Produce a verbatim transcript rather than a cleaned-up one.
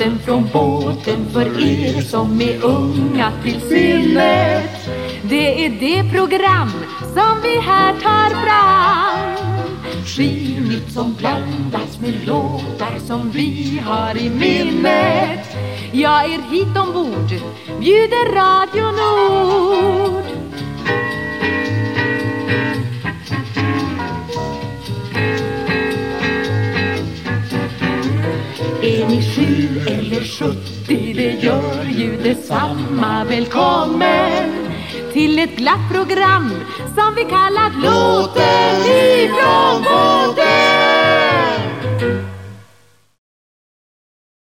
låten från båten för er som är unga till sinnet. Det är det program som vi här tar fram. Skivnytt som blandas med låtar som vi har i minnet. Jag är hit ombord, bjuder Radio Nord. Är ni sju eller sjuttio, det gör ju detsamma. Välkommen till ett glatt program som vi kallat Låten ifrån båten.